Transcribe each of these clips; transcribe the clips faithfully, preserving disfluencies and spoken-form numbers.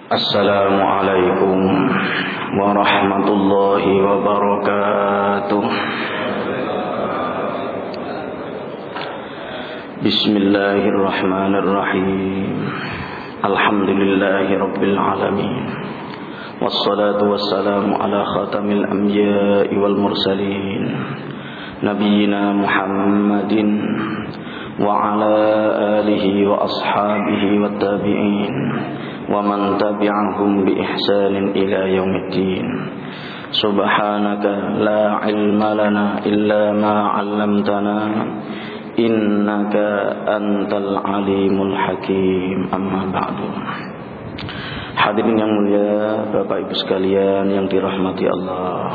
Assalamualaikum warahmatullahi wabarakatuh. Bismillahirrahmanirrahim. Alhamdulillahi rabbil alamin. Wassalatu wassalamu ala khatamil anbiya'i wal mursalin, nabiyyina Muhammadin wa ala alihi wa ashabihi wat tabi'in wa man tabi'ahum bi ihsanin ila yaumiddin. Subhanaka la ilma lana illa ma 'allamtana innaka antal alimul hakim. Amma ba'du. Hadirin yang mulia, Bapak Ibu sekalian yang dirahmati Allah.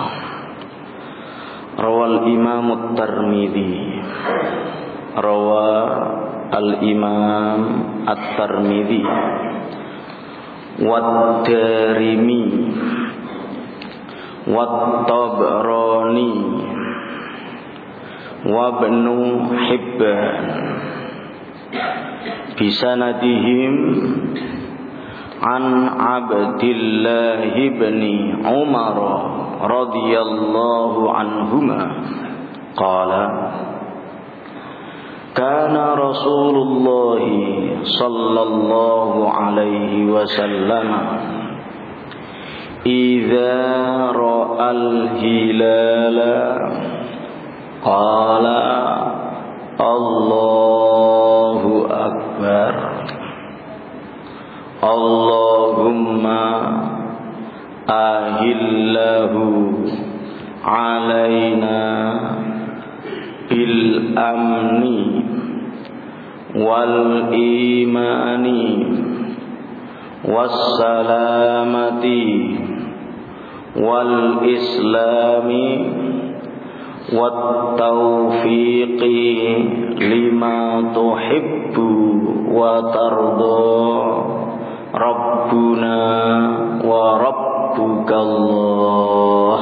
Rawal Imam At-Tirmidzi, rawa Al-Imam At-Tirmidzi Wat-Darimi Wat-Tabrani wa Ibnu Hibban bisanadihim an Abdillah ibn Umar radhiyallahu anhuma qala kana Rasulullah sallallahu alaihi wasallam idza ra'al hilala qala Allahu akbar, Allahumma ahillahu alaina bil amni wal imani was salamati wal islami wat taufiqi lima tuhibbu wa tarda rabbuna wa rabbukallah.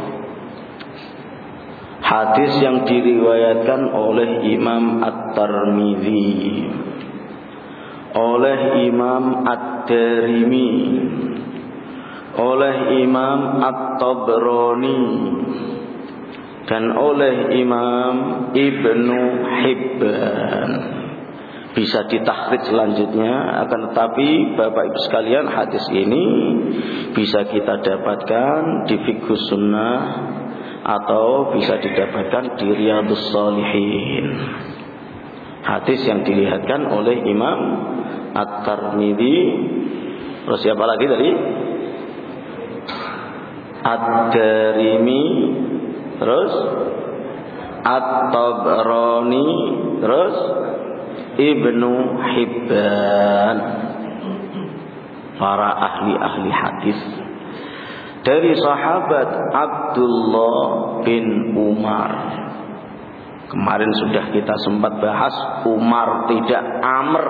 Hadis yang diriwayatkan oleh Imam At-Tirmidzi, oleh Imam Ad-Darimi, oleh Imam At-Tabrani, dan oleh Imam Ibnu Hibban. Bisa ditakhrij selanjutnya, akan tetapi Bapak Ibu sekalian, hadis ini bisa kita dapatkan di Fiqhus Sunnah atau bisa didapatkan di Riyadhus Shalihin. Hadis yang dilihatkan oleh Imam At-Tirmidzi. Terus siapa lagi tadi? Ad-Darimi, terus At-Tabrani, terus Ibnu Hibban, para ahli-ahli hadis. Dari sahabat Abdullah bin Umar. Kemarin sudah kita sempat bahas Umar, tidak Amr,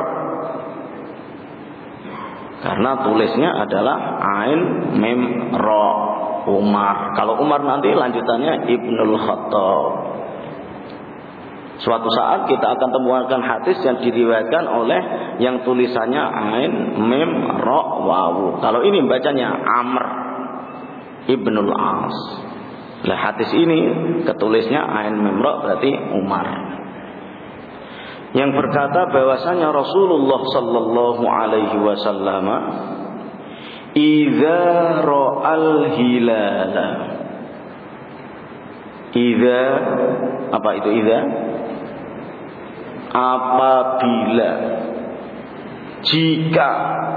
karena tulisnya adalah Ain Mim Ra, Umar. Kalau Umar nanti lanjutannya Ibnul Khattab. Suatu saat kita akan temukan hadis yang diriwayatkan oleh yang tulisannya Ain Mim Ra Wawu. Kalau ini bacanya Amr Ibnul As. Lah hadis ini ketulisnya Ain Mim Ra, berarti Umar. Yang berkata bahwasanya Rasulullah sallallahu alaihi wasallam idza ra'al hilala. Idza, apa itu idza? Apabila, jika,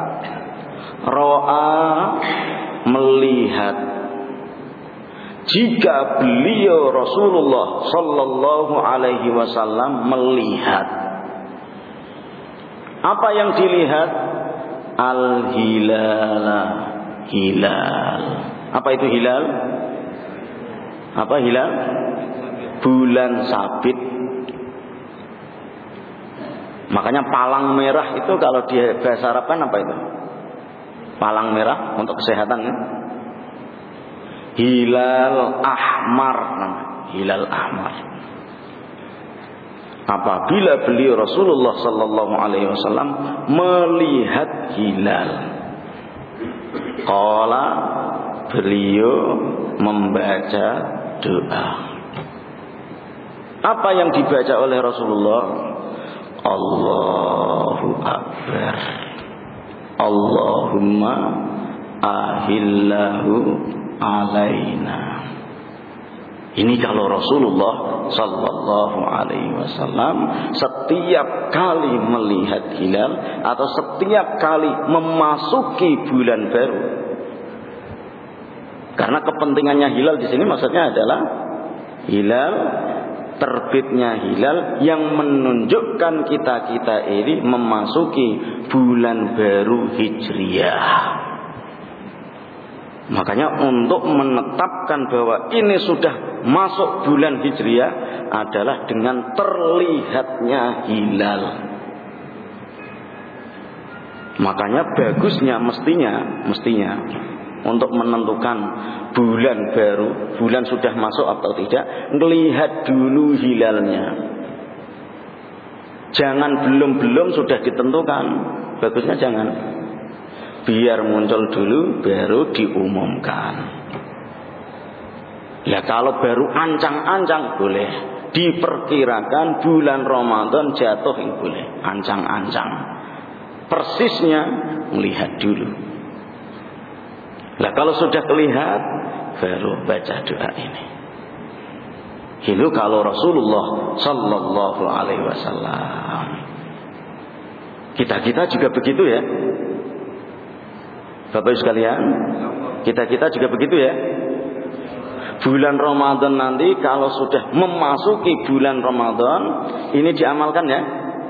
ro'a melihat, jika beliau Rasulullah sallallahu alaihi wasallam melihat. Apa yang dilihat? Al-hilala, hilal. Apa itu hilal? Apa hilal? Bulan sabit. Makanya palang merah itu kalau di bahasa Arab kan apa itu? Palang merah untuk kesehatan ya? Hilal ahmar, hilal ahmar. Apabila beliau Rasulullah sallallahu alaihi wasallam melihat hilal, Qala, beliau membaca doa. Apa yang dibaca oleh Rasulullah? Allahu Akbar. Allahumma ahillahu alaina. Ini kalau Rasulullah sallallahu alaihi wasallam setiap kali melihat hilal atau setiap kali memasuki bulan baru. Karena kepentingannya hilal di sini maksudnya adalah hilal, terbitnya hilal yang menunjukkan kita-kita ini memasuki bulan baru Hijriah. Makanya untuk menetapkan bahwa ini sudah masuk bulan Hijriah adalah dengan terlihatnya hilal. Makanya bagusnya mestinya mestinya untuk menentukan bulan baru, bulan sudah masuk atau tidak, melihat dulu hilalnya. Jangan belum-belum sudah ditentukan. Bagusnya jangan. Biar muncul dulu baru diumumkan. Ya kalau baru ancang-ancang boleh. Diperkirakan bulan Ramadan jatuh yang boleh. Ancang-ancang. Persisnya melihat dulu. Nah kalau sudah terlihat baru baca doa ini. Itu kalau Rasulullah sallallahu alaihi wasallam. Kita-kita juga begitu ya. Bapak sekalian, kita-kita juga begitu ya. Bulan Ramadan nanti kalau sudah memasuki bulan Ramadan, ini diamalkan ya.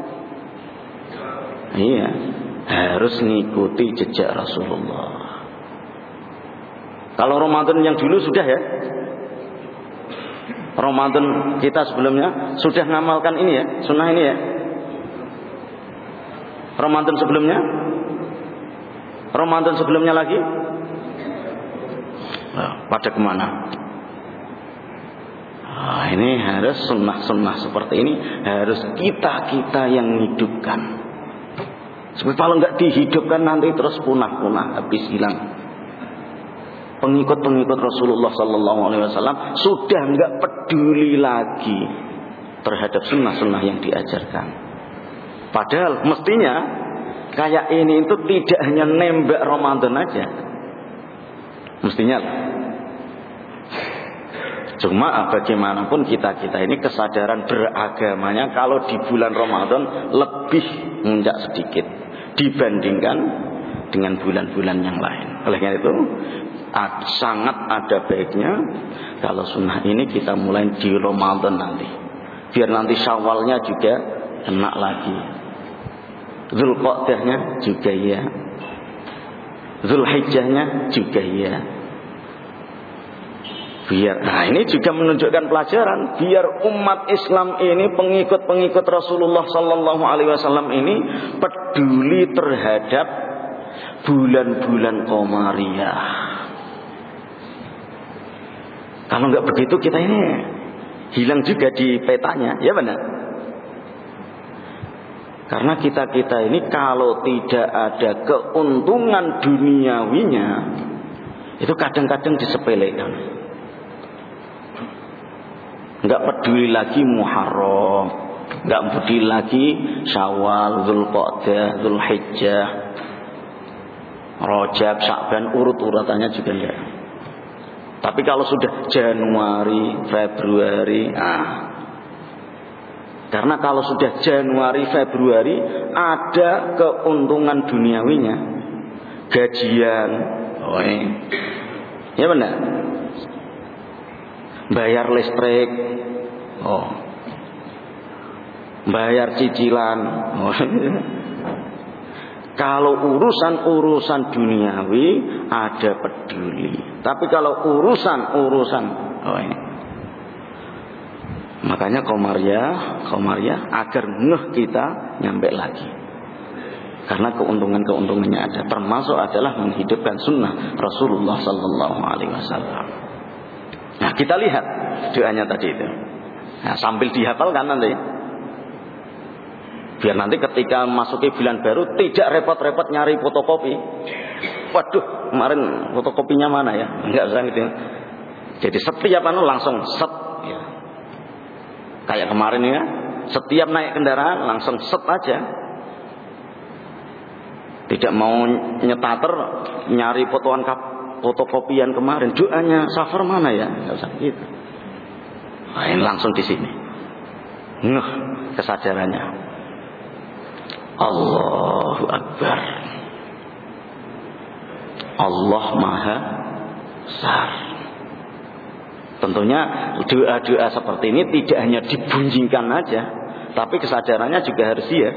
Iya, harus ngikuti jejak Rasulullah. Kalau Ramadan yang dulu sudah ya. Ramadan kita sebelumnya sudah ngamalkan ini ya, sunnah ini ya. Ramadan sebelumnya, Ramadan sebelumnya lagi, nah, pada kemana? Nah, ini harus sunnah-sunnah seperti ini harus kita-kita yang hidupkan. Sebab kalau nggak dihidupkan nanti terus punah-punah, habis hilang. Pengikut-pengikut Rasulullah sallallahu alaihi wasallam sudah nggak peduli lagi terhadap sunnah-sunnah yang diajarkan. Padahal mestinya kayak ini itu tidak hanya nembak Ramadan aja. Mestinya. Cuma bagaimanapun kita-kita ini kesadaran beragamanya kalau di bulan Ramadan lebih muncak sedikit dibandingkan dengan bulan-bulan yang lain. Oleh karena itu sangat ada baiknya kalau sunnah ini kita mulai di Ramadan nanti. Biar nanti Syawalnya juga enak lagi. Zulqa'dahnya juga ya. Zulhijjahnya juga ya. Biar nah ini juga menunjukkan pelajaran biar umat Islam ini pengikut-pengikut Rasulullah sallallahu alaihi wasallam ini peduli terhadap bulan-bulan qamariyah. Kalau nggak begitu kita ini hilang juga di petanya, ya benar? Karena kita-kita ini kalau tidak ada keuntungan duniawinya, itu kadang-kadang disepelekan. Nggak peduli lagi Muharram, nggak peduli lagi Syawal, Zulqa'dah, Zulhijjah, Rajab, Sya'ban, urut-urutannya juga enggak. Tapi kalau sudah Januari, Februari, ah, karena kalau sudah Januari, Februari ada keuntungan duniawinya, gajian, oh eh. ya benar, bayar listrik, oh, bayar cicilan, oh. Kalau urusan-urusan duniawi ada peduli. Tapi kalau urusan-urusan oh ini. Makanya Qamariyah, Qamariyah agar ngeh kita nyampe lagi. Karena keuntungan-keuntungannya ada. Termasuk adalah menghidupkan sunnah Rasulullah sallallahu alaihi wasallam. Nah, kita lihat doanya tadi itu. Nah, sambil dihafalkan nanti. Biar nanti ketika masuki bulan baru tidak repot-repot nyari fotokopi. waduh kemarin fotokopinya mana ya, enggak usah gitu. Jadi setiap anu langsung set ya. Kayak kemarin ya, setiap naik kendaraan langsung set aja. Tidak mau nyetater nyari fotoan fotokopian kemarin, doanya Safar mana ya, enggak usah gitu. Main langsung di sini. Ngeh kesadarannya. Allahu Akbar. Allah Maha Besar. Tentunya doa-doa seperti ini tidak hanya dibunyikan aja, tapi kesadarannya juga harus dia.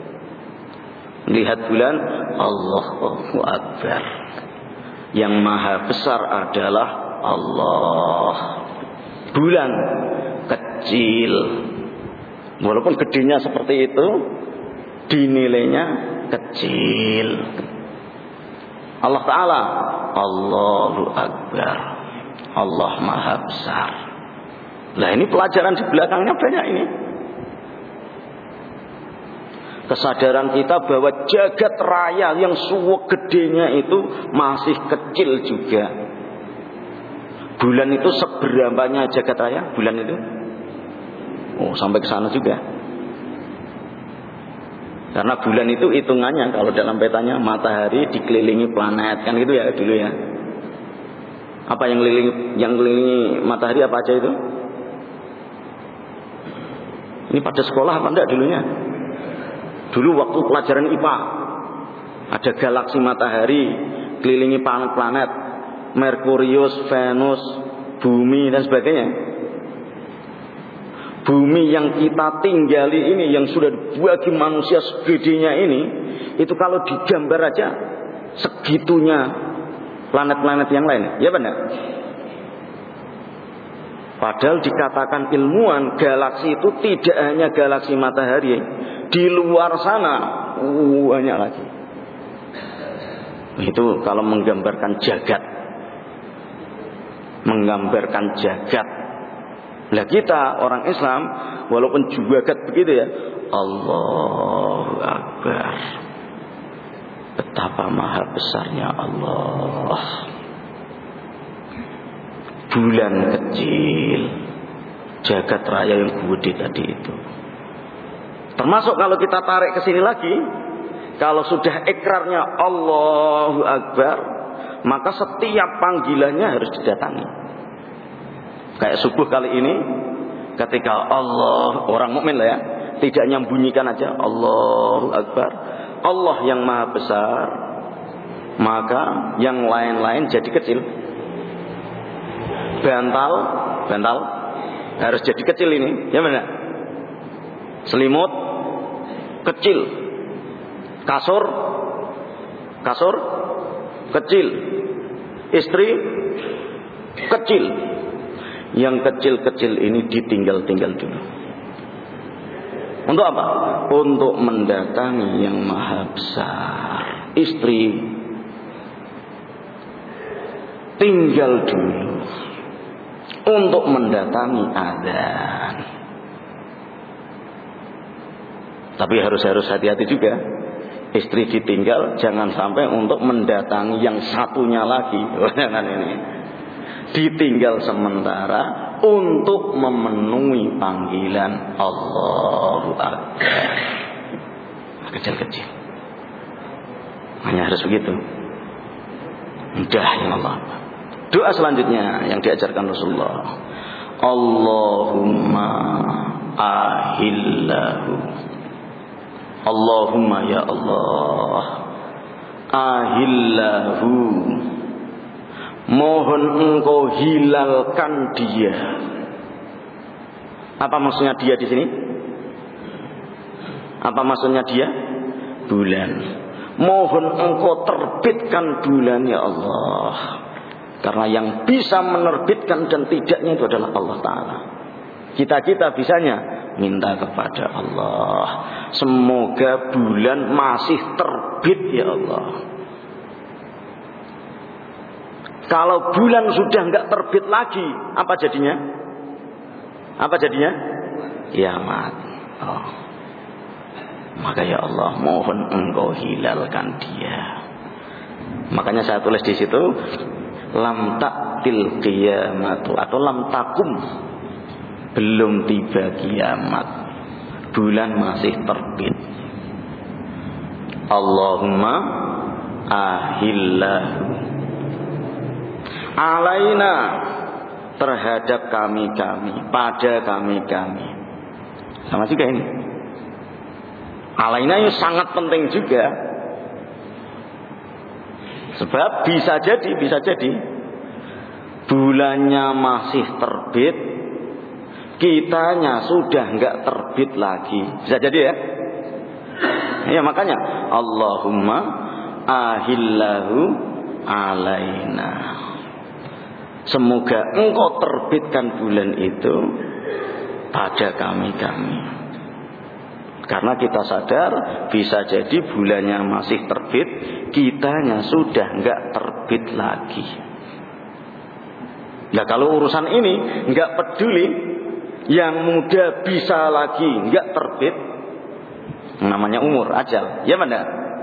Lihat bulan, Allahu Akbar. Yang Maha Besar adalah Allah. Bulan kecil, walaupun gedenya seperti itu, dinilainya kecil. Allah Ta'ala, Allahu Akbar, Allah Maha Besar. Nah ini pelajaran di belakangnya banyak ini. Kesadaran kita bahwa jagat raya yang suwek gedenya itu masih kecil juga. Bulan itu seberapanya jagat raya? Bulan itu? Oh, sampai ke sana juga. Karena bulan itu hitungannya kalau dalam petanya matahari dikelilingi planet, kan gitu ya dulu ya. Apa yang kelilingi yang kelilingi matahari apa aja itu? Ini pada sekolah apa enggak dulunya? Dulu waktu pelajaran I P A ada galaksi matahari kelilingi planet-planet, Merkurius, Venus, Bumi dan sebagainya. Bumi yang kita tinggali ini, yang sudah bagi manusia segedenya ini, itu kalau digambar aja segitunya planet-planet yang lain, ya benar? Padahal dikatakan ilmuwan galaksi itu tidak hanya galaksi matahari, di luar sana uh, banyak lagi. Itu kalau menggambarkan jagat, menggambarkan jagat. Lah kita orang Islam walaupun jagat begitu ya, Allahu Akbar. Betapa maha besarnya Allah. Bulan kecil, jagat raya yang gede tadi itu. Termasuk kalau kita tarik ke sini lagi, kalau sudah ikrarnya Allahu Akbar, maka setiap panggilannya harus didatangi. Kayak subuh kali ini, ketika Allah, orang mukmin lah ya, tidak nyambunyikan aja Allahu Akbar, Allah yang maha besar, maka yang lain-lain jadi kecil. Bantal, bantal harus jadi kecil ini, ya benar? Selimut kecil, kasur, kasur kecil, istri kecil. Yang kecil-kecil ini ditinggal-tinggal dulu. Untuk apa? Untuk mendatangi yang maha besar. Istri tinggal dulu untuk mendatangi adzan. Tapi harus harus hati-hati juga. Istri ditinggal jangan sampai untuk mendatangi yang satunya lagi. Jangan ini. Ditinggal sementara untuk memenuhi panggilan Allahu Akbar. Kecil-kecil. Hanya harus begitu. Mudah ya Allah. Doa selanjutnya yang diajarkan Rasulullah. Allahumma ahillahu. Allahumma ya Allah. Ahillahu. Mohon engkau hilalkan dia. Apa maksudnya dia di sini? Apa maksudnya dia? Bulan. Mohon engkau terbitkan bulan ya Allah. Karena yang bisa menerbitkan dan tidaknya itu adalah Allah Ta'ala. Kita-kita bisanya minta kepada Allah. Semoga bulan masih terbit ya Allah. Kalau bulan sudah enggak terbit lagi, apa jadinya? Apa jadinya? Kiamat. Oh. Maka ya Allah, mohon engkau hilalkan dia. Makanya saya tulis di situ lam ta'til qiyamatu atau lam takum, belum tiba kiamat, bulan masih terbit. Allahumma ahillahu alaina, terhadap kami-kami, pada kami-kami. Sama juga ini. Alaina itu sangat penting juga. Sebab bisa jadi, bisa jadi bulannya masih terbit, kitanya sudah enggak terbit lagi. Bisa jadi ya. Ya makanya Allahumma ahillahu alaina. Semoga engkau terbitkan bulan itu pada kami-kami. Karena kita sadar bisa jadi bulannya masih terbit, kitanya sudah enggak terbit lagi. Nah kalau urusan ini enggak peduli, yang muda bisa lagi enggak terbit, namanya umur, ajal. Ya benar.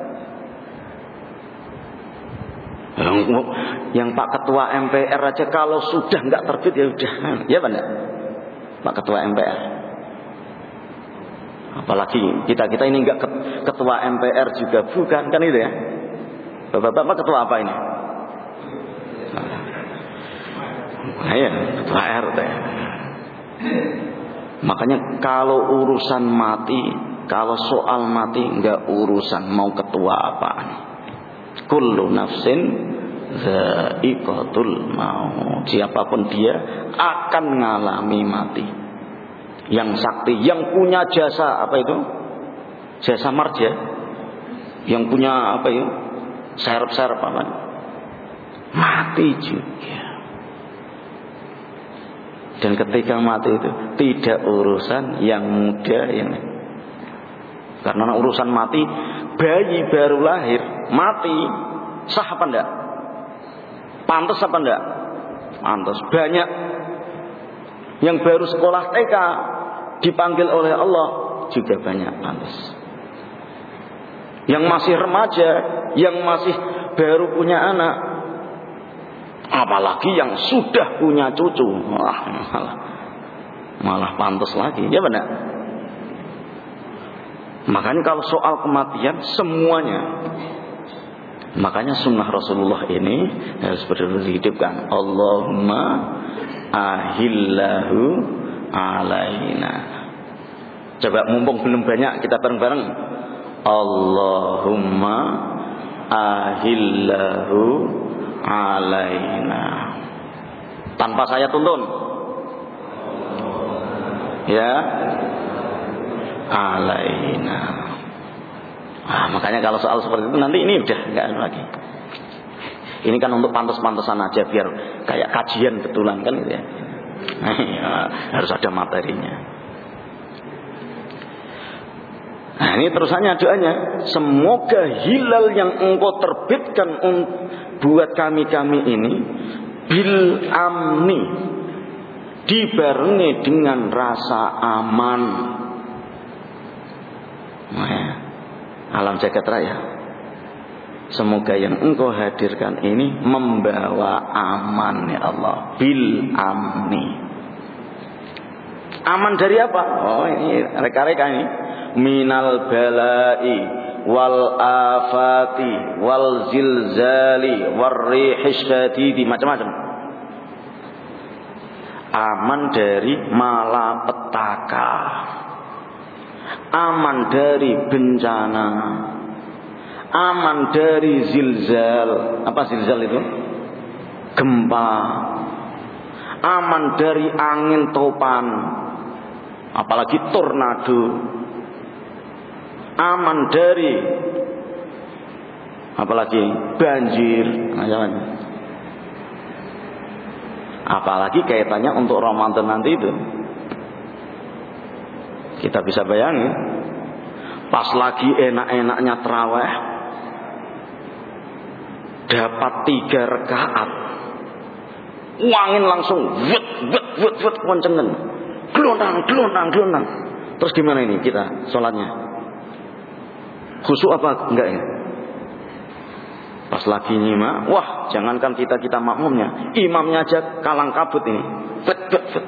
Yang, yang Pak Ketua M P R aja kalau sudah enggak terbit ya udah. Ya benar. Pak Ketua M P R. Apalagi kita-kita ini enggak ketua M P R juga bukan, kan itu ya. Bapak-bapak ketua apa ini? Nah, ya, ketua R T. Makanya kalau urusan mati, kalau soal mati enggak urusan mau ketua apaan. Kullu nafsin dha'iqatul maut. Siapapun dia akan mengalami mati. Yang sakti, yang punya jasa apa itu? Jasa marja. Yang punya apa itu? Serep-serep apa? Mati juga. Dan ketika mati itu tidak urusan yang muda yang karena urusan mati, bayi baru lahir mati, sah apa enggak? Pantas apa enggak? Pantas. Banyak yang baru sekolah T K dipanggil oleh Allah juga banyak pantas. Yang masih remaja, yang masih baru punya anak, apalagi yang sudah punya cucu, wah, malah malah pantas lagi, ya benar. Makanya kalau soal kematian semuanya, makanya sunnah Rasulullah ini harus benar-benar dihidupkan. Allahumma ahillahu alaina. Coba mumpung belum banyak kita bareng-bareng. Allahumma ahillahu alaina. Tanpa saya tuntun. Ya. Alaina. Ah, makanya kalau soal seperti itu nanti ini udah enggak lagi. Ini kan untuk pantas-pantasan aja biar kayak kajian betulan kan gitu ya. Ya, harus ada materinya. Nah ini terusannya doanya, semoga hilal yang engkau terbitkan buat kami-kami ini bil amni, dibarengi dengan rasa aman. Nah, ya. Alam jagat raya, semoga yang engkau hadirkan ini membawa aman ya Allah. Bil amni. Aman dari apa? Oh ini reka-reka ini. Minal balai wal afati wal zilzali war rihis syadidi, macam-macam. Aman dari malapetaka, aman dari bencana, aman dari zilzal. Apa zilzal itu? Gempa. Aman dari angin topan, apalagi tornado. Aman dari apalagi banjir, macam-macam. Apalagi kaitannya untuk Ramadan nanti itu. Kita bisa bayangin, pas lagi enak-enaknya tarawih, dapat tiga rakaat, angin langsung wet wet wet wet kencengan, gelondang gelondang gelondang. Terus gimana ini kita sholatnya? Khusyuk apa enggak ya? Pas lagi nyimak, wah jangankan kita kita makmumnya, imamnya aja kalang kabut ini. Bet bet bet.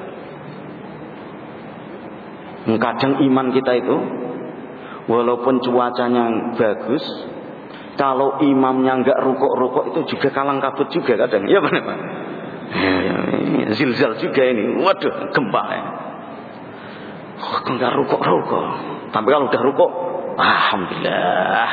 Kadang iman kita itu, walaupun cuacanya bagus, kalau imamnya nggak rukuk-rukuk itu juga kalang kabut juga kadang. Ya benar Pak. Zilzal juga ini. Waduh, gempa ya. Oh, nggak rukuk-rukuk. Tapi kalau udah rukuk, alhamdulillah.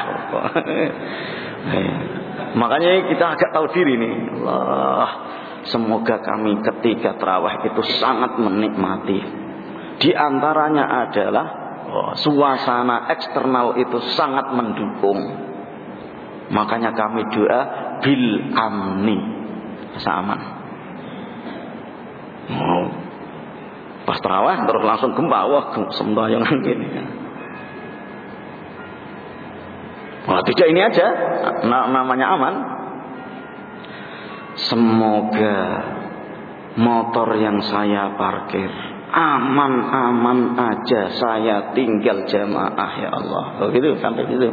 Makanya kita agak tahu diri nih. Allah, semoga kami ketika tarawih itu sangat menikmati. Di antaranya adalah oh, suasana eksternal itu sangat mendukung. Makanya kami doa bil amni, aman. Oh, pas tarawih terus langsung gempa, wah sembahyangan gini. Wah tidak ini aja, namanya aman. Semoga motor yang saya parkir aman-aman aja, saya tinggal jamaah ya Allah. Oh gitu sampai gitu.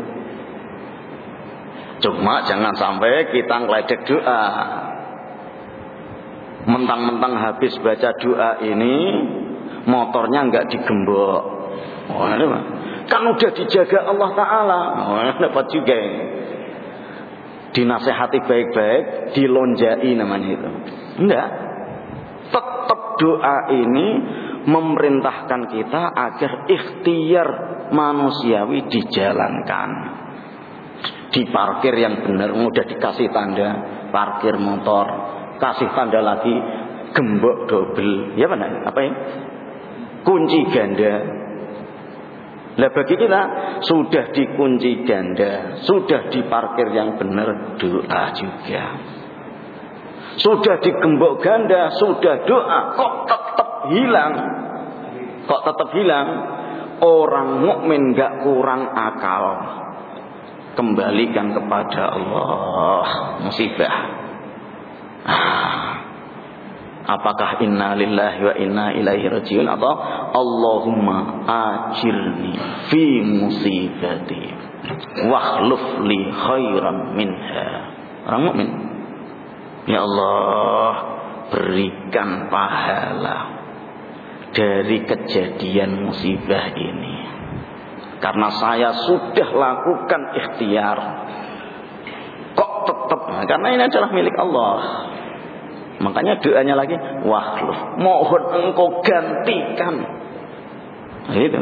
Cuma jangan sampai kita ngeledek doa. Mentang-mentang habis baca doa ini motornya enggak digembok. Oh, ini kan udah dijaga Allah Ta'ala. Oh, dapat juga ini. Dinasehati baik-baik, dilonjai namanya itu. Enggak. Tetap doa ini memerintahkan kita agar ikhtiar manusiawi dijalankan. Di parkir yang benar, udah dikasih tanda parkir motor, kasih tanda lagi gembok double. Ya benar, apa ya? Kunci ganda. Lah bagi kita sudah dikunci ganda, sudah diparkir yang benar, doa juga. Sudah digembok ganda, sudah doa, kok tetap hilang? Kok tetap hilang? Orang mukmin enggak kurang akal. Kembalikan kepada Allah musibah. Ah. Apakah inna lillahi wa inna ilaihi rajiun atau Allahumma ajirni fi musibati wakhluf li khairan minha. Orang mukmin, ya Allah berikan pahala dari kejadian musibah ini, karena saya sudah lakukan ikhtiar. Kok tetap? Karena ini adalah milik Allah. Makanya doanya lagi, wakhluf, mohon engkau gantikan. Nah, itu.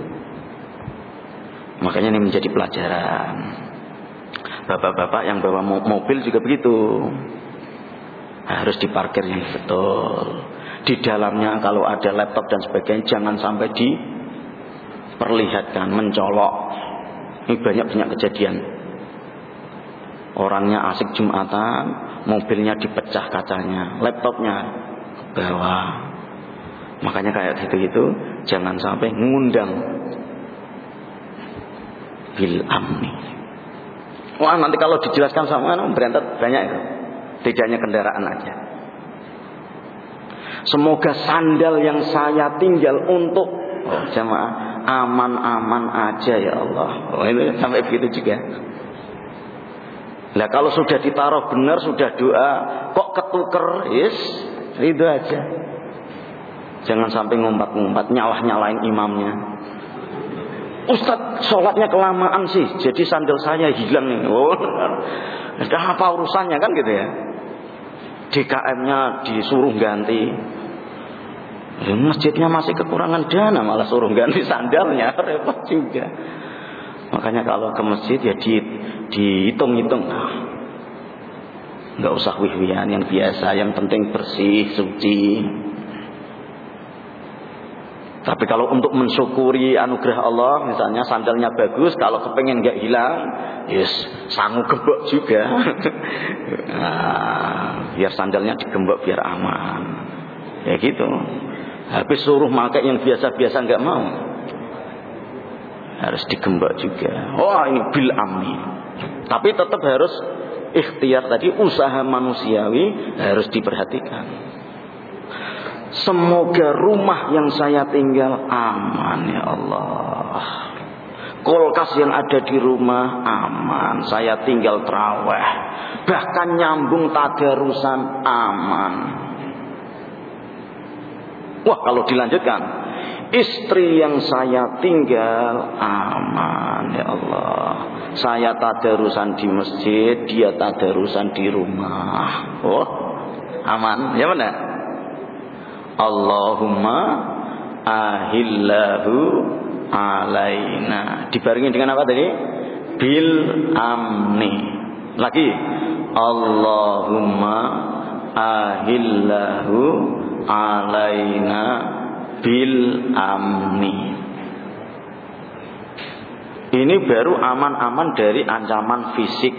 Makanya ini menjadi pelajaran. Bapak-bapak yang bawa mobil juga begitu. Harus diparkir yang betul. Di dalamnya kalau ada laptop dan sebagainya jangan sampai diperlihatkan, mencolok. Ini banyak-banyak kejadian. Orangnya asik Jumatan, mobilnya dipecah kacanya, laptopnya ke bawah. Makanya kayak gitu-gitu jangan sampai ngundang bil amni. Wah nanti kalau dijelaskan sama orang berantat banyak itu. Tidak hanya kendaraan aja. Semoga sandal yang saya tinggal untuk oh, jamaah aman-aman aja ya Allah. Oh ini sampai begitu juga. Lah kalau sudah ditaruh benar, sudah doa, kok ketuker, yes, itu aja. Jangan sampai ngumpat-ngumpat, nyalah-nyalain imamnya. Ustadz, sholatnya kelamaan sih, jadi sandal saya hilang nih. Oh, ada apa urusannya kan gitu ya? D K M-nya disuruh ganti. Ya, masjidnya masih kekurangan dana, malah suruh ganti sandalnya, repot juga. Makanya kalau ke masjid ya di, dihitung-hitung. Nah, nggak usah wih-wihan, yang biasa, yang penting bersih, suci. Tapi kalau untuk mensyukuri anugerah Allah, misalnya sandalnya bagus, kalau kepengen nggak hilang, yes, sangu gembok juga. Nah, biar sandalnya digembok biar aman. Ya gitu. Habis suruh pakai yang biasa-biasa nggak mau. Harus digembok juga. Wah ini bil amni. Tapi tetap harus ikhtiar tadi, usaha manusiawi harus diperhatikan. Semoga rumah yang saya tinggal aman ya Allah. Kulkas yang ada di rumah aman, saya tinggal terawih. Bahkan nyambung tadarusan aman. Wah, kalau dilanjutkan, istri yang saya tinggal aman, ya Allah. Saya tadarusan di masjid, dia tadarusan di rumah. Oh, aman, ya benar. Allahumma ahillahu alaina. Dibarengi dengan apa tadi? Bil amni. Lagi. Allahumma ahillahu alaina bil amni. Ini baru aman-aman dari ancaman fisik.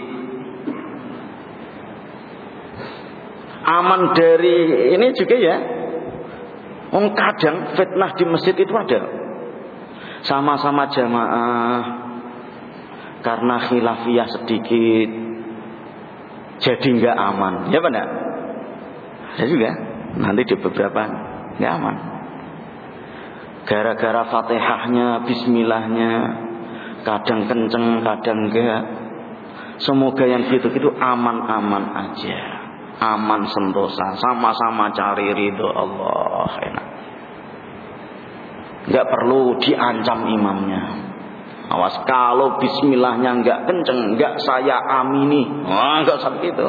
Aman dari ini juga ya. Wong kadang fitnah di masjid itu ada. Sama-sama jamaah karena khilafiyah sedikit jadi nggak aman, ya benar? Ada juga nanti di beberapa nggak aman. Gara-gara Fatihahnya, Bismillahnya, kadang kenceng, kadang enggak. Semoga yang gitu-gitu aman-aman aja, aman sentosa, sama-sama cari ridho Allah. Enak. Enggak perlu diancam imamnya. Awas kalau bismillahnya enggak kenceng, enggak saya amini. Wah, enggak usah begitu.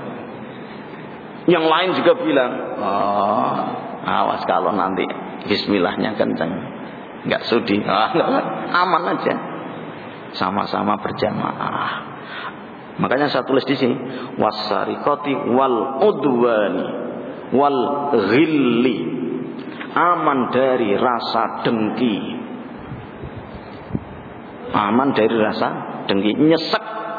Yang lain juga bilang, oh, awas kalau nanti bismillahnya kenceng, enggak sudi. Oh, enggak, aman aja. Sama-sama berjamaah. Makanya saya tulis di sini, wasariqati wal udwani wal ghilli. Aman dari rasa dengki. Aman dari rasa dengki, nyesek.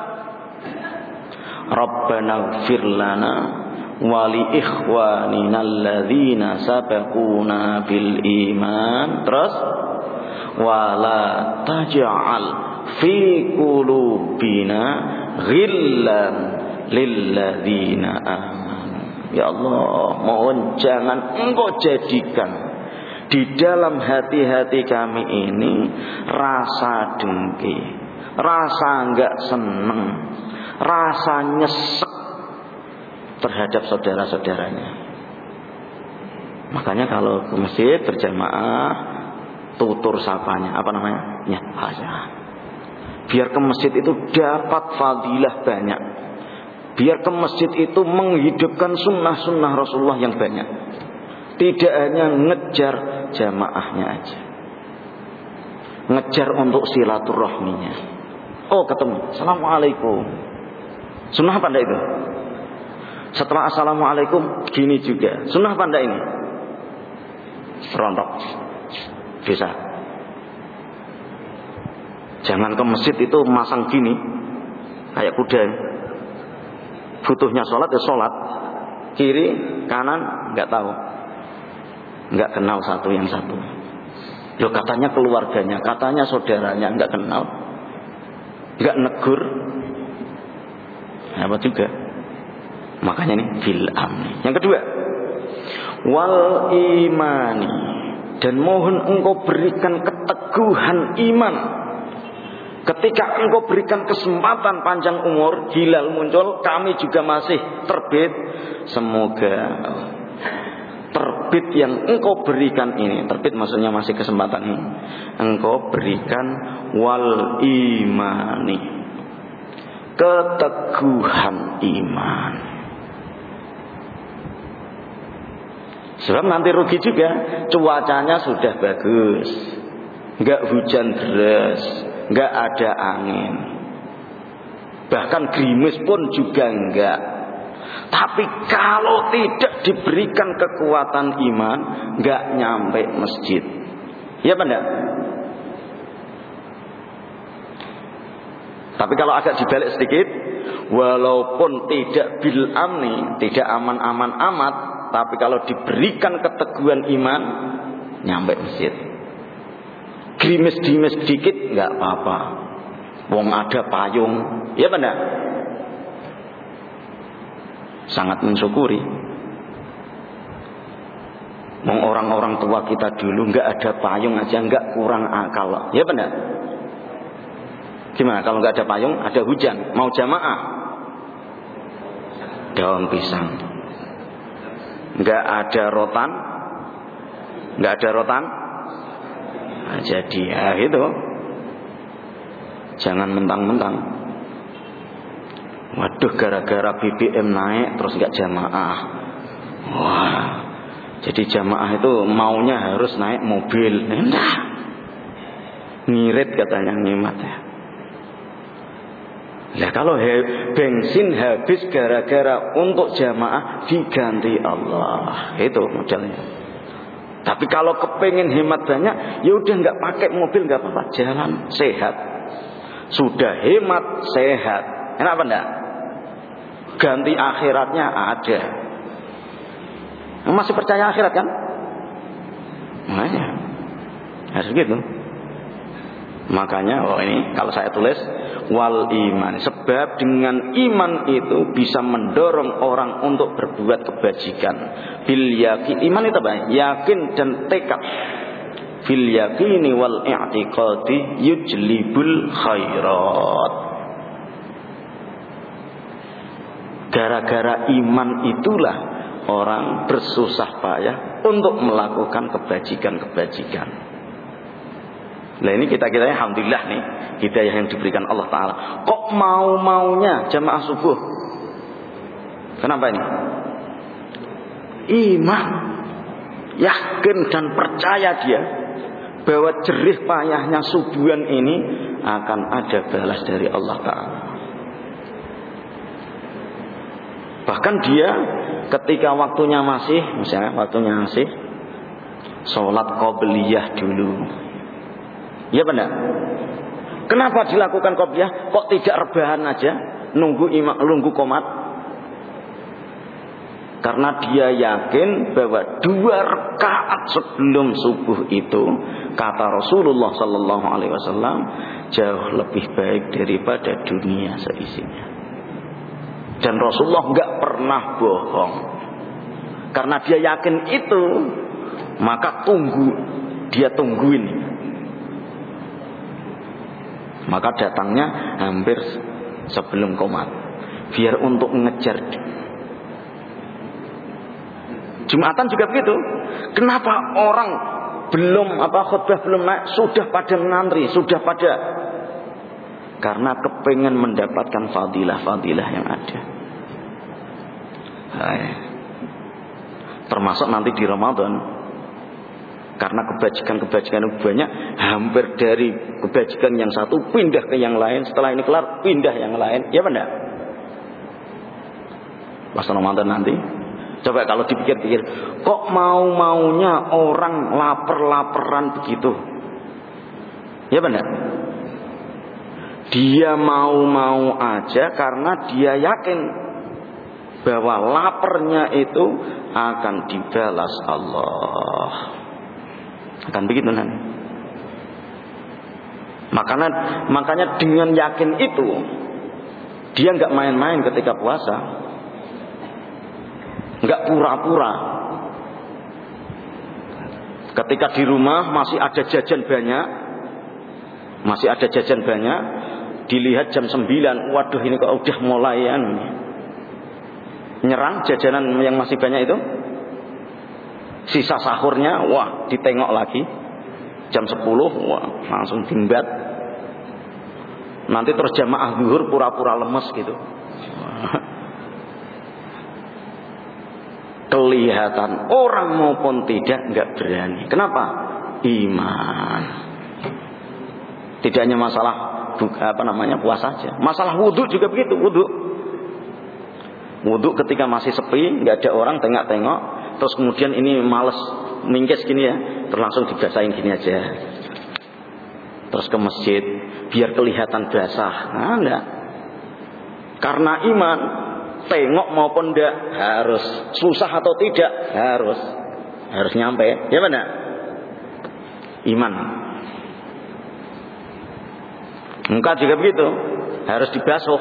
Rabbana ighfir lana wa li ikhwanina alladzina sabaquna bil iman. Terus wala taj'al fi qulubina ghillan lilladzina amanu. Ya Allah, mohon jangan Engkau jadikan di dalam hati-hati kami ini rasa dengki, rasa enggak seneng, rasa nyesek terhadap saudara-saudaranya. Makanya kalau ke masjid berjamaah, tutur sapanya, apa namanya? Ya, aja. Biar ke masjid itu dapat fadilah banyak. Biar ke masjid itu menghidupkan sunnah-sunnah Rasulullah yang banyak. Tidak hanya ngejar jamaahnya aja, ngejar untuk silaturahminya. Oh, ketemu, assalamualaikum. Sunnah apa enggak itu? Setelah assalamualaikum gini juga. Sunnah apa enggak ini? Serontok. Bisa. Jangan ke masjid itu masang gini kayak kuda. Butuhnya sholat ya sholat, kiri kanan nggak tahu, nggak kenal satu yang satu. Loh, katanya keluarganya, katanya saudaranya nggak kenal, nggak negur, apa juga. Makanya ini bil amni. Yang kedua, wal imani, dan mohon Engkau berikan keteguhan iman. Ketika Engkau berikan kesempatan panjang umur, hilal muncul, kami juga masih terbit. Semoga terbit yang Engkau berikan ini, terbit maksudnya masih kesempatan ini, Engkau berikan wal imani, keteguhan iman. Sebab nanti rugi juga, cuacanya sudah bagus, enggak hujan deras, enggak ada angin, bahkan gerimis pun juga enggak. Tapi kalau tidak diberikan kekuatan iman, enggak nyampe masjid. Ya benar. Tapi kalau agak dibalik sedikit, walaupun tidak bil amni, tidak aman-aman amat, tapi kalau diberikan keteguhan iman, nyampe masjid. Gerimis-gerimis sedikit nggak apa-apa. Wong ada payung, ya benar. Sangat mensyukuri. Wong orang-orang tua kita dulu nggak ada payung aja nggak kurang akal, ya benar. Gimana kalau nggak ada payung, ada hujan, mau jamaah? Daun pisang. Nggak ada rotan, nggak ada rotan. Nah, jadi ya itu. Jangan mentang-mentang. Waduh, gara-gara B B M naik terus nggak jamaah. Wah, jadi jamaah itu maunya harus naik mobil. Nah, ngirit katanya nyimat ya. Nah kalau he, bensin habis gara-gara untuk jamaah diganti Allah, itu modelnya. Tapi kalau kepengen hemat banyak, ya udah nggak pakai mobil nggak apa-apa, jalan sehat. Sudah hemat sehat, enak apa enggak? Ganti akhiratnya ada. Masih percaya akhirat kan? Makanya harus gitu. Makanya oh ini kalau saya tulis wal iman, sebab dengan iman itu bisa mendorong orang untuk berbuat kebajikan. Bil yakin, iman itu apa? Yakin dan tekad. Fil yakini wal i'tiqadi yujlibul khairat. Gara-gara iman itulah orang bersusah payah untuk melakukan kebajikan-kebajikan. Nah ini kita-kita alhamdulillah nih, hidayah yang diberikan Allah Ta'ala. Kok mau-maunya jamaah subuh? Kenapa ini? Iman, yakin dan percaya dia bahwa jerih payahnya subuhan ini akan ada balas dari Allah Ta'ala. Bahkan dia ketika waktunya masih, misalnya waktunya masih, sholat qobliyah dulu. Ya benar. Kenapa dilakukan qobliyah? Kok tidak rebahan aja, nunggu imam, nunggu qomat? Karena dia yakin bahwa dua rakaat sebelum subuh itu, kata Rasulullah Sallallahu Alaihi Wasallam, jauh lebih baik daripada dunia seisinya. Dan Rasulullah nggak pernah bohong. Karena dia yakin itu, maka tunggu, dia tungguin. Maka datangnya hampir sebelum qomat, biar untuk ngejar. Jumatan juga begitu. Kenapa orang belum apa khutbah belum naik sudah pada ngantri, sudah pada, karena kepengen mendapatkan fadilah-fadilah yang ada. Hai. Termasuk nanti di Ramadan. Karena kebajikan-kebajikan itu banyak, hampir dari kebajikan yang satu pindah ke yang lain, setelah ini kelar pindah yang lain. Ya benar? Pas Ramadan nanti, coba kalau dipikir-pikir, kok mau-maunya orang lapar-laparan begitu? Ya benar? Dia mau-mau aja karena dia yakin bahwa laparnya itu akan dibalas Allah. Akan begitu nanti. Makanya, makanya dengan yakin itu dia nggak main-main ketika puasa, nggak pura-pura. Ketika di rumah masih ada jajan banyak, masih ada jajan banyak, dilihat jam sembilan, waduh ini kok udah mulai ya, nyerang jajanan yang masih banyak itu. Sisa sahurnya, wah ditengok lagi jam sepuluh, wah langsung timbat. Nanti terus jamaah zuhur pura-pura lemes gitu. Kelihatan orang maupun tidak nggak berani. Kenapa? Iman. Tidak hanya masalah apa namanya puasa saja, masalah wudhu juga begitu. Wudhu, wudhu ketika masih sepi, nggak ada orang, tengok-tengok. Terus kemudian ini males mingkes gini ya, terus langsung dibasahin gini aja. Terus ke masjid biar kelihatan basah. Nah, enggak. Karena iman, tengok maupun enggak harus, susah atau tidak harus, harus nyampe. Ya benar? Iman. Muka juga begitu, harus dibasuh.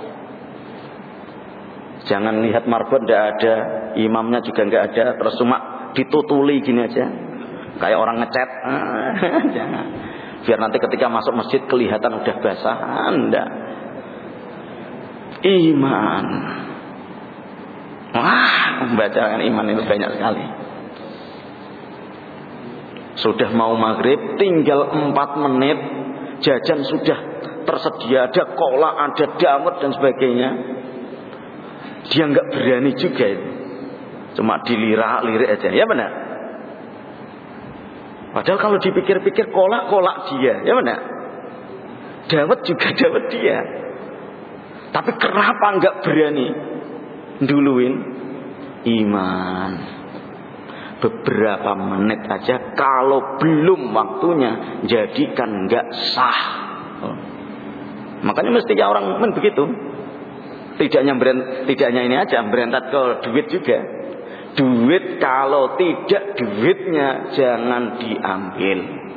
Jangan lihat marbot tidak ada, imamnya juga nggak ada, terus cuma ditutuli gini aja, kayak orang ngecat. Jangan. Biar nanti ketika masuk masjid kelihatan udah basah. Anda iman. Wah, membacaan iman itu banyak sekali. Sudah mau maghrib, tinggal empat menit, jajan sudah tersedia, ada kolak, ada dawet dan sebagainya. Dia nggak berani juga itu, cuma dilirak-lirik aja, ya benar. Padahal kalau dipikir-pikir kolak kolak dia, ya benar. Dawet juga dawet dia. Tapi kenapa nggak berani duluin iman? Beberapa menit aja, kalau belum waktunya jadikan nggak sah. Oh. Makanya mestinya orang men begitu. Tidaknya berent, tidaknya ini aja berentat ke duit juga. Duit kalau tidak duitnya jangan diambil.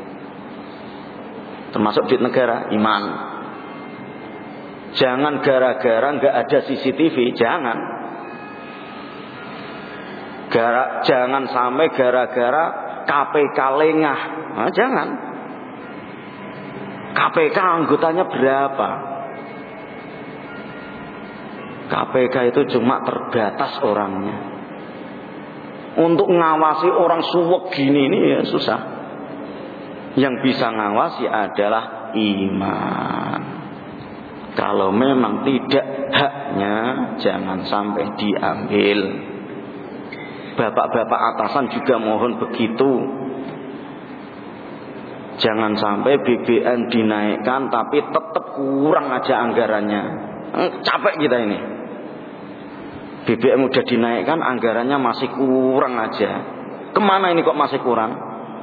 Termasuk duit negara, iman. Jangan gara-gara nggak ada C C T V, jangan. Gara, jangan sampai gara-gara K P K lengah, nah, jangan. K P K anggotanya berapa? K P K itu cuma terbatas orangnya. Untuk ngawasi orang suwek gini ini ya susah. Yang bisa ngawasi adalah iman. Kalau memang tidak haknya, jangan sampai diambil. Bapak-bapak atasan juga mohon begitu. Jangan sampai B B M dinaikkan tapi tetap kurang aja anggarannya. Capek kita ini. B B M udah dinaikkan, anggarannya masih kurang aja. Kemana ini kok masih kurang?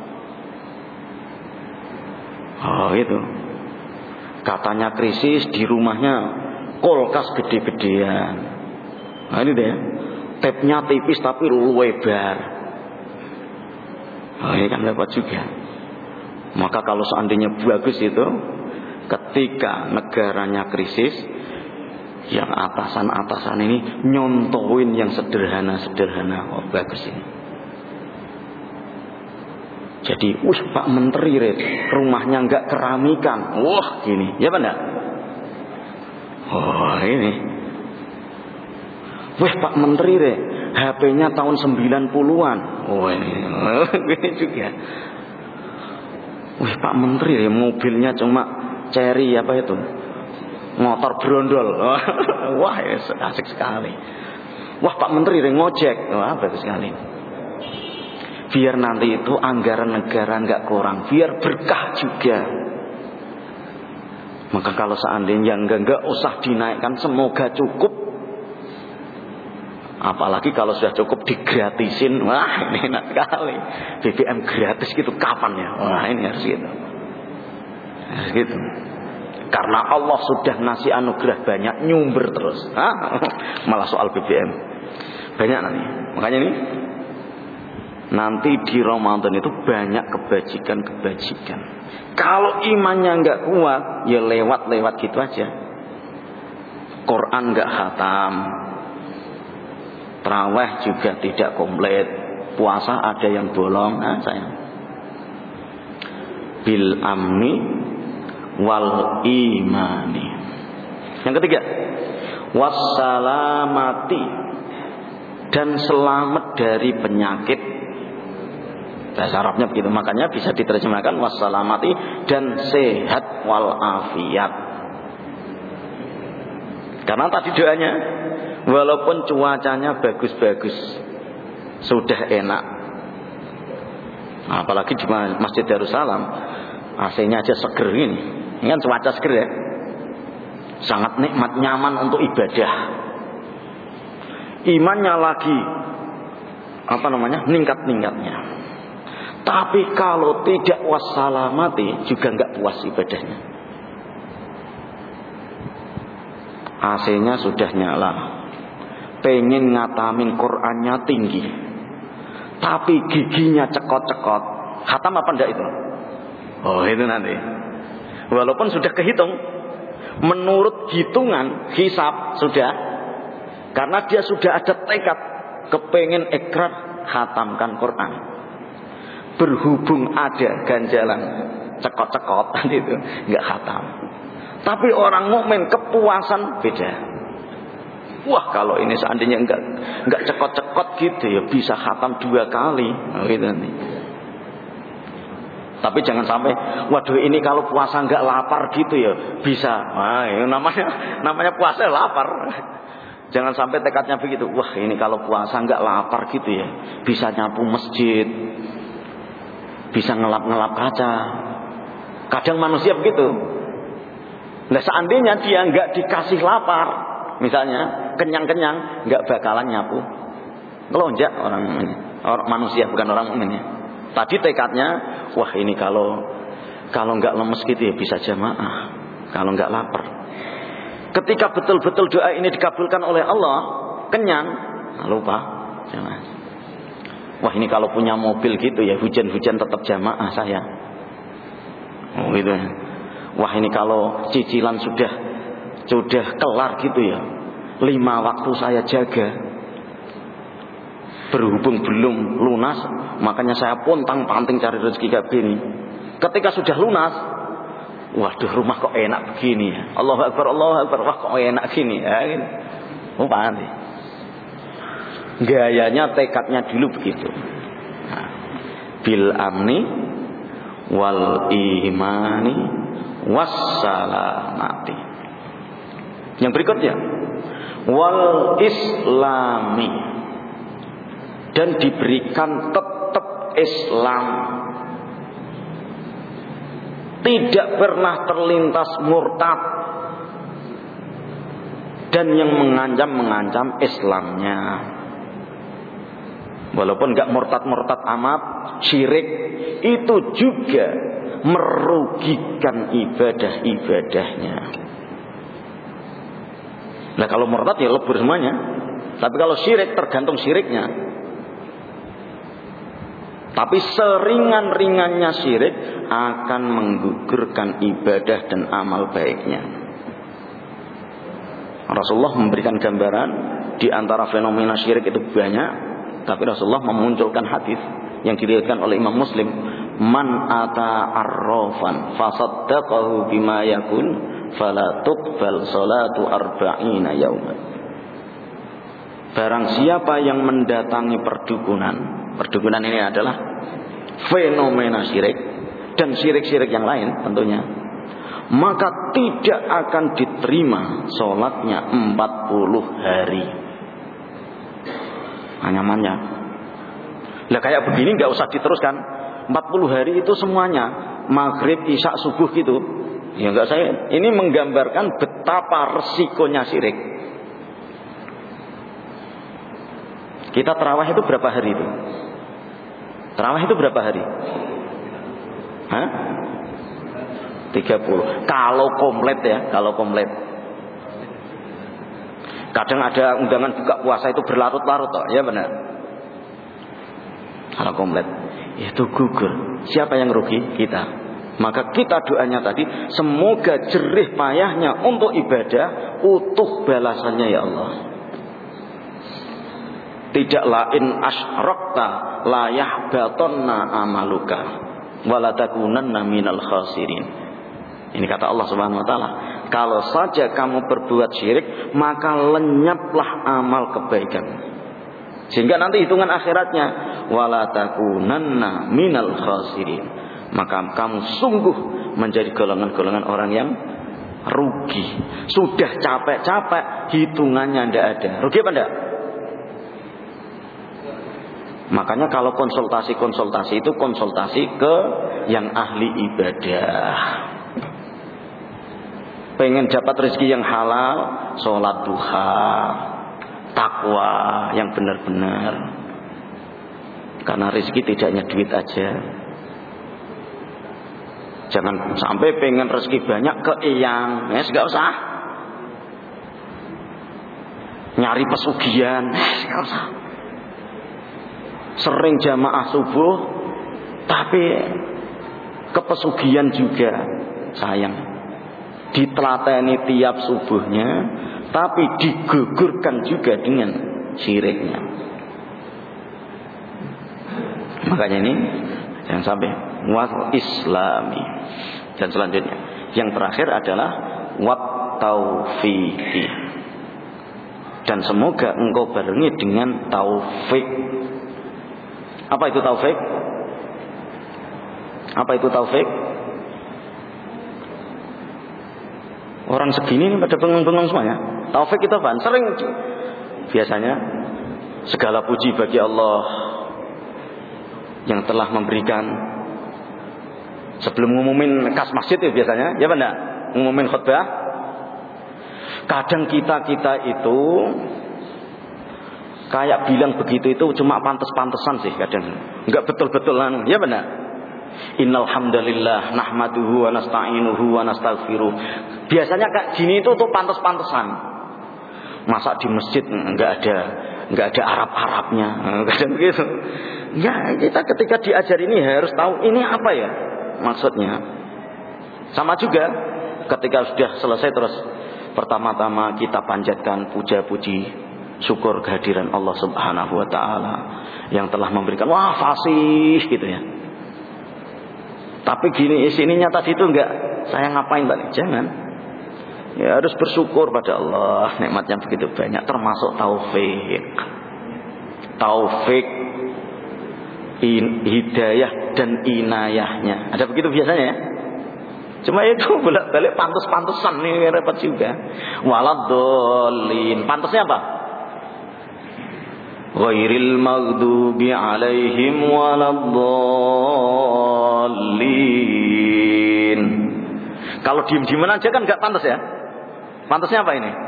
Oh itu. Katanya krisis, di rumahnya kulkas gede-gedean. Nah ini deh. Tapnya tipis tapi lebar. Oh ini kan dapat juga. Maka kalau seandainya bagus itu, ketika negaranya krisis, yang atasan-atasan ini nyontoin yang sederhana-sederhana. Oh bagus ini. Jadi, wah Pak Menteri Red, rumahnya nggak keramikan. Wah gini, ya benar. Oh ini. Wah Pak Menteri Red, H P-nya tahun sembilan puluhan. Oh ini, ini juga. Wah Pak Menteri Red, mobilnya cuma Cherry apa itu? Motor brondol. Wah ya, asik sekali. Wah Pak Menteri Red, ngojek. Wah bagus sekali. Biar nanti itu anggaran negara nggak kurang, biar berkah juga. Maka kalau seandainya nggak nggak usah dinaikkan, semoga cukup. Apalagi kalau sudah cukup digratisin, wah ini enak sekali. B B M gratis gitu kapan ya? Wah ini harus gitu, harus gitu. Karena Allah sudah ngasih anugerah banyak, nyumber terus. Hah? Malah soal B B M banyak nanti. Makanya ini. Nanti di Ramadan itu banyak kebajikan-kebajikan. Kalau imannya nggak kuat, ya lewat-lewat gitu aja. Quran nggak khatam, tarawih juga tidak komplit, puasa ada yang bolong. Nah, saya bil amni wal imani. Yang ketiga, wassalamati, dan selamat dari penyakit. Bahasa Arabnya begitu, makanya bisa diterjemahkan wassalamati, dan sehat wal afiat. Karena tadi doanya, walaupun cuacanya bagus-bagus, sudah enak. Apalagi di Masjid Darussalam, A C-nya aja seger ini. Ini kan cuaca seger ya. Sangat nikmat, nyaman untuk ibadah. Imannya lagi apa namanya? Ningkat-ningkatnya. Tapi kalau tidak wassalamati juga nggak puas ibadahnya. A C-nya sudah nyala, pengen ngatamin Qur'annya tinggi, tapi giginya cekot-cekot. Khatam apa enggak itu? Oh itu nanti. Walaupun sudah kehitung, menurut hitungan hisab sudah, karena dia sudah ada tekad kepengen ikrar khatamkan Qur'an. Berhubung ada ganjalan cekot-cekot itu, enggak khatam. Tapi orang mukmin kepuasan beda. Wah, kalau ini seandainya enggak enggak cekot-cekot gitu ya bisa khatam dua kali, gitu nih. Tapi jangan sampai, waduh ini kalau puasa enggak lapar gitu ya bisa. Nah, ini namanya namanya puasa lapar. Jangan sampai tekadnya begitu. Wah, ini kalau puasa enggak lapar gitu ya bisa nyapu masjid, bisa ngelap-ngelap kaca. Kadang manusia begitu. Nah, seandainya dia enggak dikasih lapar, misalnya kenyang-kenyang, enggak bakalan nyapu. Ngelonjak orang mukmin. Orang manusia bukan orang mukmin ya. Tadi tekadnya, wah ini kalau kalau enggak lemes gitu ya bisa jamaah. Kalau enggak lapar. Ketika betul-betul doa ini dikabulkan oleh Allah, kenyang, lupa jamaah. Wah ini kalau punya mobil gitu ya hujan-hujan tetap jamaah saya. Oh gitu ya. Wah ini kalau cicilan sudah sudah kelar gitu ya, lima waktu saya jaga. Berhubung belum lunas, makanya saya pontang-panting cari rezeki kayak gini. Ketika sudah lunas, waduh rumah kok enak begini ya. Allahu Akbar, Allahu Akbar, wah kok enak gini ya. Gitu. Oh paham nih. Gayanya tekadnya dulu begitu. Nah, bil amni wal imani wassalamati. Yang berikutnya wal islami, dan diberikan tetap Islam, tidak pernah terlintas murtad, dan yang mengancam-mengancam Islamnya. Walaupun gak murtad-murtad amat, syirik itu juga merugikan ibadah-ibadahnya. Nah kalau murtad ya lebur semuanya. Tapi kalau syirik tergantung syiriknya. Tapi seringan-ringannya syirik akan menggugurkan ibadah dan amal baiknya. Rasulullah memberikan gambaran di antara fenomena syirik itu banyak, tapi Rasulullah memunculkan hadis yang diriwayatkan oleh Imam Muslim, man ata arrafan fasaddaqahu bima yakun fala tuqbal salatu arba'ina yauman. Barang siapa yang mendatangi perdukunan, perdukunan ini adalah fenomena syirik dan syirik-syirik yang lain tentunya, maka tidak akan diterima sholatnya empat puluh hari. Anyamannya. Lah kayak begini nggak usah diteruskan. empat puluh hari itu semuanya maghrib, isya, subuh gitu. Ya enggak, saya ini menggambarkan betapa resikonya syirik. Kita tarawih itu berapa hari itu? Tarawih itu berapa hari? Hah? tiga puluh. Kalau komplit ya, kalau komplit. Kadang ada undangan buka puasa itu berlarut-larut toh, ya benar. Kalau komplit itu gugur. Siapa yang rugi? Kita. Maka kita doanya tadi, semoga jerih payahnya untuk ibadah, utuh balasannya ya Allah. Tidaklah in asyrakta la yahbatanna amaluka wala takunanna minal khasirin. Ini kata Allah Subhanahu wa taala, kalau saja kamu berbuat syirik, maka lenyaplah amal kebaikan. Sehingga nanti hitungan akhiratnya wala takunanna minal khasirin. Maka kamu sungguh menjadi golongan-golongan orang yang rugi. Sudah capek-capek hitungannya tidak ada. Rugi apa enggak? Makanya kalau konsultasi-konsultasi itu konsultasi ke yang ahli ibadah. Pengen dapat rezeki yang halal, sholat duha, takwa yang benar-benar. Karena rezeki tidak hanya duit aja. Jangan sampai pengen rezeki banyak ke eyang, ya nggak usah. Nyari pesugihan, nggak usah. Sering jamaah subuh, tapi kepesugihan juga sayang. Ditelateni tiap subuhnya, tapi digugurkan juga dengan syiriknya. Makanya ini Jangan sampai wal islami. Dan selanjutnya yang terakhir adalah wat taufiqi. Dan semoga engkau barengi dengan taufik. Apa itu taufik? Apa itu taufik? Orang segini ini pada bengong-bengong semuanya. Taufik itu apa? Sering biasanya segala puji bagi Allah yang telah memberikan. Sebelum ngumumin kas masjid itu biasanya, ya benar, ngumumin khutbah. Kadang kita-kita itu kayak bilang begitu itu cuma pantas-pantasan sih kadang. Enggak betul-betul anu, ya benar. Innal hamdalillah nahmaduhu wa nasta'inuhu wa nastaghfiruh. Biasanya kayak gini itu tuh pantas-pantasan. Masa di masjid enggak ada enggak ada Arab-Arabnya, kadang begitu. Ya, kita ketika diajar ini harus tahu ini apa ya maksudnya. Sama juga ketika sudah selesai terus pertama-tama kita panjatkan puja-puji syukur kehadiran Allah Subhanahu wa taala yang telah memberikan wah fasih gitu ya. Tapi gini isininya tadi itu enggak saya ngapain balik, jangan. Ya harus bersyukur pada Allah, nikmatnya begitu banyak termasuk taufik. Taufik in, hidayah dan inayahnya. Ada begitu biasanya ya. Cuma itu bolak-balik pantas-pantasan nih repot juga. Waladhdallin. Pantasnya apa? Ghairil maghdubi alaihim waladhdallin. Kalau diem-dieman aja kan enggak pantas ya. Pantasnya apa ini?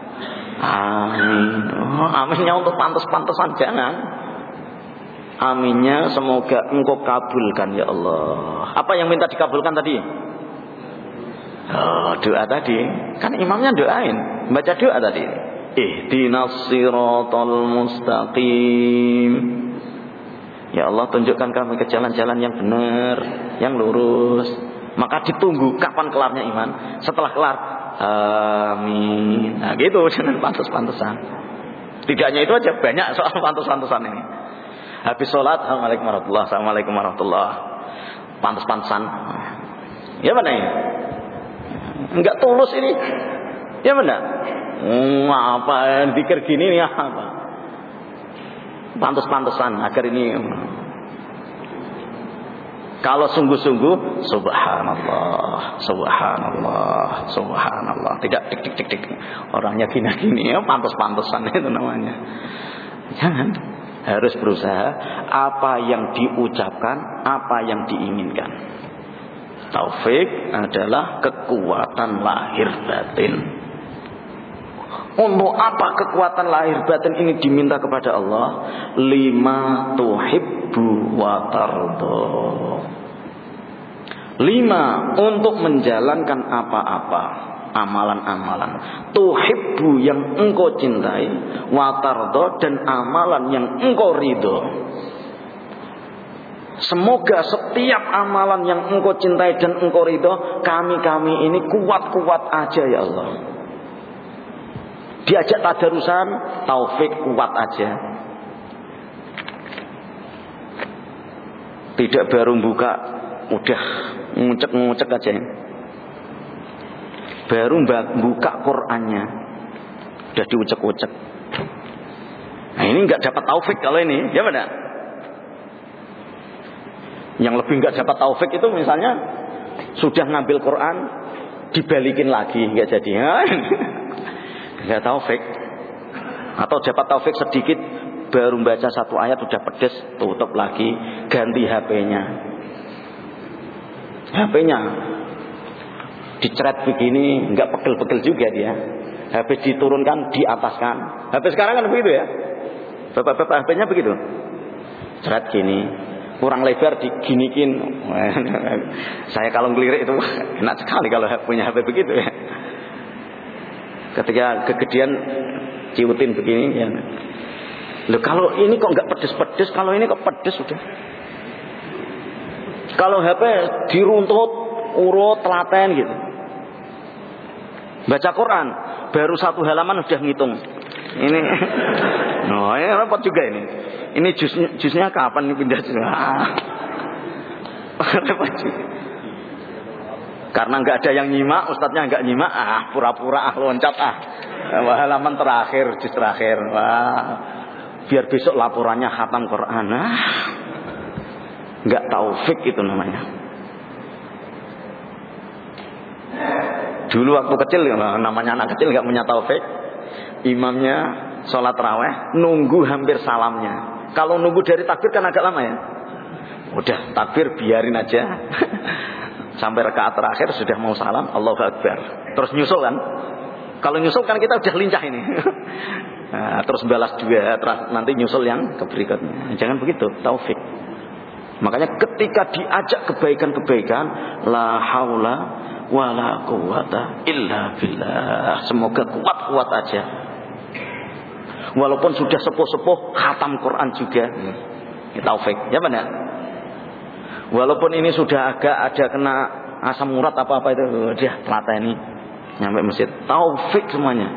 Amin. Oh, aminnya untuk pantas-pantasan jangan. Aminnya semoga engkau kabulkan ya Allah. Apa yang minta dikabulkan tadi? Oh, doa tadi. Kan imamnya doain, baca doa tadi. Ihdinas siratal mustaqim. Ya Allah, tunjukkan kami ke jalan-jalan yang benar, yang lurus. Maka ditunggu kapan kelarnya iman. Setelah kelar, amin. Nah, gitu jangan pantas-pantasan. Tidaknya itu aja, banyak soal pantas-pantasan ini. Habis sholat, assalamualaikum warahmatullahi wabarakatuh, assalamualaikum warahmatullahi wabarakatuh. Pantas-pantasan. Ya mana ini? Enggak tulus ini. Ya benar. Hmm, apa dikir gini ya apa? Pantas-pantasan agar ini. Kalau sungguh-sungguh, subhanallah, subhanallah, subhanallah. Tidak tik tik tik tik. Orangnya gini-gini ya, pantas-pantasan itu namanya. Jangan. Harus berusaha apa yang diucapkan, apa yang diinginkan. Taufik adalah kekuatan lahir batin. Untuk apa kekuatan lahir batin ini diminta kepada Allah? Lima tuhibbu wa tardo. Lima, untuk menjalankan apa-apa, amalan-amalan. Tuhibbu yang engkau cintai, wa tardo, dan amalan yang engkau ridho. Semoga setiap amalan yang engkau cintai dan engkau ridho, kami-kami ini kuat-kuat aja ya Allah. Diajak tadarusan, taufik kuat aja. Tidak baru buka, udah ngucek-ngucek aja. Baru buka Qur'annya, udah diucek-ucek. Nah ini nggak dapat taufik kalau ini, ya benar. Yang lebih nggak dapat taufik itu misalnya sudah ngambil Quran, dibalikin lagi nggak jadi. Nggak taufik. Atau dapat taufik sedikit, baru baca satu ayat udah pedes, tutup lagi, ganti H P-nya. H P-nya diceret begini, nggak pegel-pegel juga dia. Habis diturunkan, diataskan. H P sekarang kan begitu ya. Bapak-bapak H P-nya begitu. Ceret gini, kurang lebar diginikin. Saya kalau ngelirik itu enak sekali kalau punya H P begitu ya. Ketika kegedean ciutin begini ya. Loh kalau ini kok nggak pedes-pedes, kalau ini kok pedes sudah. Kalau H P diruntut, urut, telaten gitu. Baca Quran baru satu halaman sudah ngitung. Ini, oh ini repot juga ini. Ini jus, jusnya kapan ini pindah? Repot juga. Karena nggak ada yang nyimak, ustadznya nggak nyimak, ah pura-pura ah loncat ah. Wah, halaman terakhir, juz terakhir. Wah, biar besok laporannya khatam Quran. Ah, nggak taufik itu namanya. Dulu waktu kecil, namanya anak kecil nggak punya taufik. Imamnya sholat tarawih nunggu hampir salamnya. Kalau nunggu dari takbir kan agak lama ya. Udah takbir biarin aja. Sampai rakaat terakhir sudah mau salam, Allahu Akbar. Terus nyusul kan? Kalau nyusul kan kita udah lincah ini. Nah, terus balas dua, terus nanti nyusul yang ke berikutnya. Jangan begitu, taufik. Makanya ketika diajak kebaikan-kebaikan, la haula wala quwata illa billah. Semoga kuat-kuat aja. Walaupun sudah sepuh-sepuh khatam Quran juga. Ini taufik, ya benar? Walaupun ini sudah agak ada kena asam urat apa-apa itu, dia telatah ini nyampe masjid, taufik semuanya.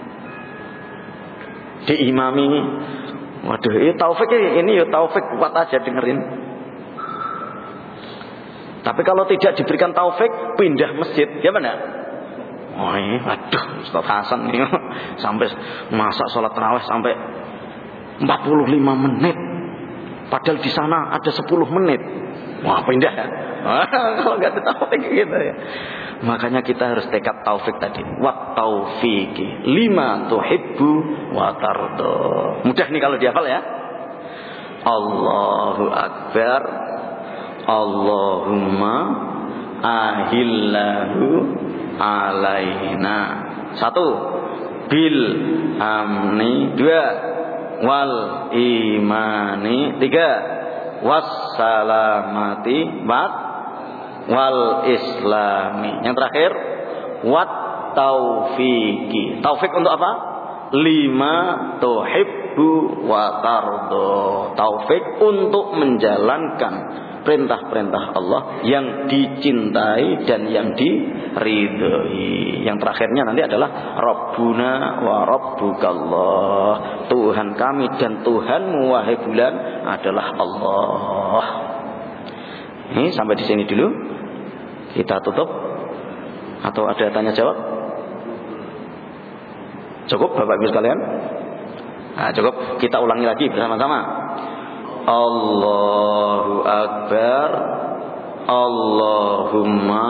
Diimami, waduh, ini taufik ini ya taufik, kuat aja dengerin. Tapi kalau tidak diberikan taufik, pindah masjid, ya benar? Oh ini, aduh, Ustaz Hasan nih sampai masak sholat tarawih sampai empat puluh lima menit, padahal di sana ada sepuluh menit. Wah pindah ya. Kalau nggak ada taufik gitu ya. Makanya kita harus tekad taufik tadi. Wat taufiki lima tuhibbu wa tardo. Mudah nih kalau dihafal ya. Allahu Akbar. Allahumma ahillahu alaina. Satu, bil amni. Dua, wal imani. Tiga, wassalamati. Empat, wal islami. Yang terakhir, wat taufiki. Taufik untuk apa? Lima tuhibbu wa tardo. Taufik untuk menjalankan perintah-perintah Allah yang dicintai dan yang diridhoi. Yang terakhirnya nanti adalah Rabbuna wa Rabbukallah. Tuhan kami dan Tuhanmu wahai bulan adalah Allah. Ini sampai di sini dulu. Kita tutup. Atau ada tanya jawab? Cukup Bapak Ibu sekalian? Nah, cukup. Kita ulangi lagi bersama-sama. Allahu Akbar. Allahumma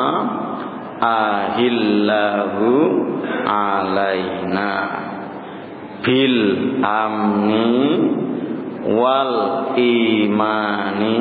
ahillahu alaina bil amni wal imani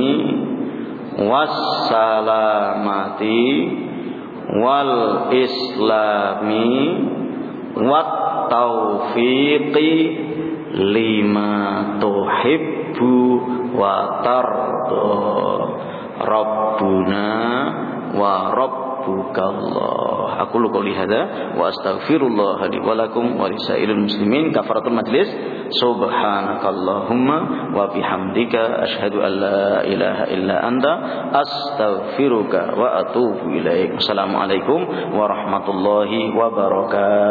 wassalamati wal islami wat taufiqi lima tuhibbu wa tardo. Rabbuna wa Rabbukallah. Aku lu qouli hadza wa astaghfirullah li wa lakum wa lisairil muslimin. Kafaratul majlis. Subhanakallahumma wa bihamdika asyhadu an la ilaha illa anta astaghfiruka wa atubu ilaik. Assalamualaikum warahmatullahi wabarakatuh.